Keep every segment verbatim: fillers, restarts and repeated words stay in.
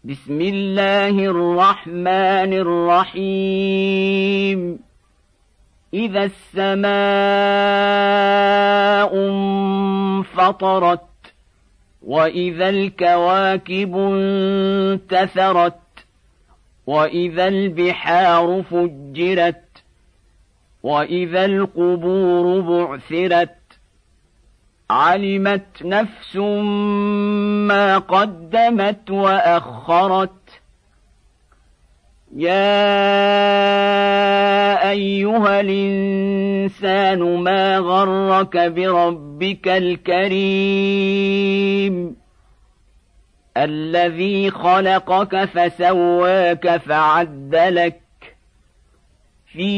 بسم الله الرحمن الرحيم إذا السماء انفطرت وإذا الكواكب انتثرت وإذا البحار فجرت وإذا القبور بعثرت علمت نفس ما قدمت وأخرت يا أيها الإنسان ما غرك بربك الكريم الذي خلقك فسواك فعدلك في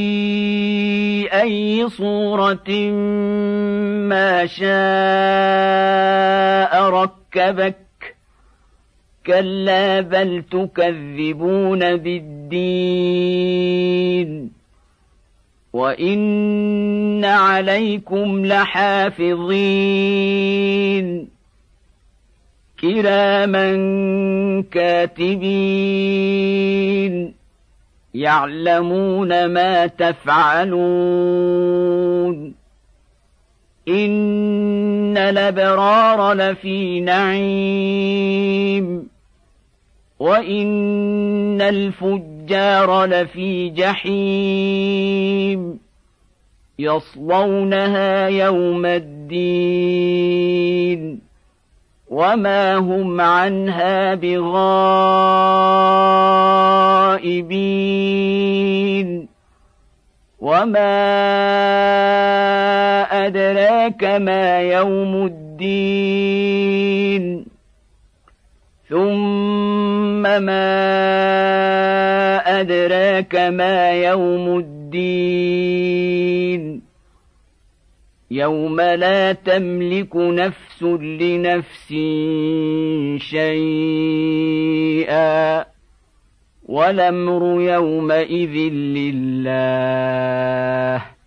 أي صورة ما شاء ركبك كلا بل تكذبون بالدين وإن عليكم لحافظين كراما كاتبين يعلمون ما تفعلون إن الأبرار لفي نعيم وإن الفجار لفي جحيم يصلونها يوم الدين وما هم عنها بغائبين وما أدراك ما يوم الدين ثم ما أدراك ما يوم الدين يوم لا تملك نفس لنفس شيئا والأمر يومئذ لله